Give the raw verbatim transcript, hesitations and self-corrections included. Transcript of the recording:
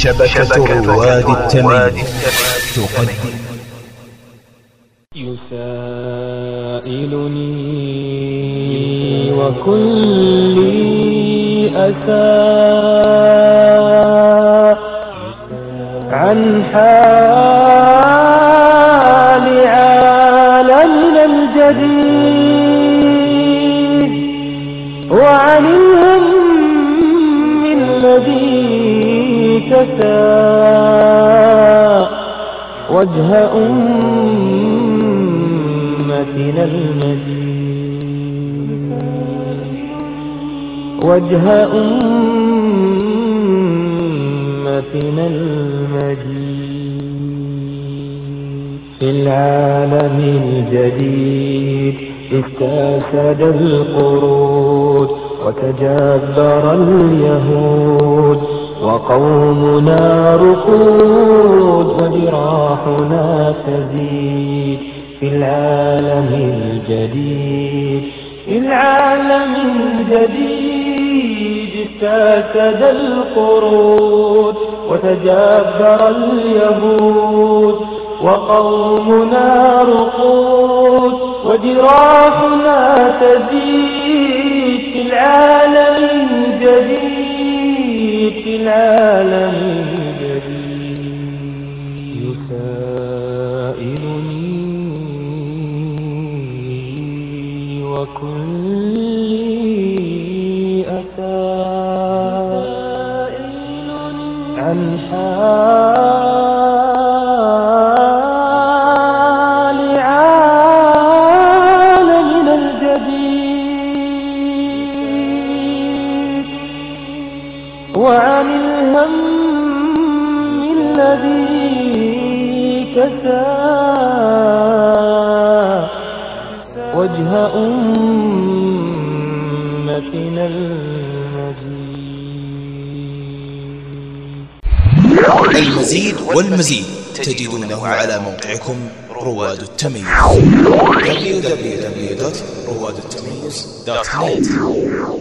شبكة رواد التمييز تقدم. يسائلني وكلي أسى عن حال عالمنا الجديد وعن الهم الذي كسى وجه أمتنا المجيد وجه أمتنا المجيد في العالم الجديد استأسد القرود وتجبر اليهود وقومنا رقود وجراحنا تزيد في العالم الجديد في العالم الجديد استأسد القرود وتجبر اليهود وقومنا رقود وجراحنا تزيد في العالم الجديد في العالم الجديد يسائلني وكلي أتى عن حال عالمنا الجديد وعن الهم الذي كسى وجه أمتنا المجيد. المزيد والمزيد تجدونه على موقعكم رواد التمييز دبليو دبليو دبليو دوت رواد التمييز دوت نت.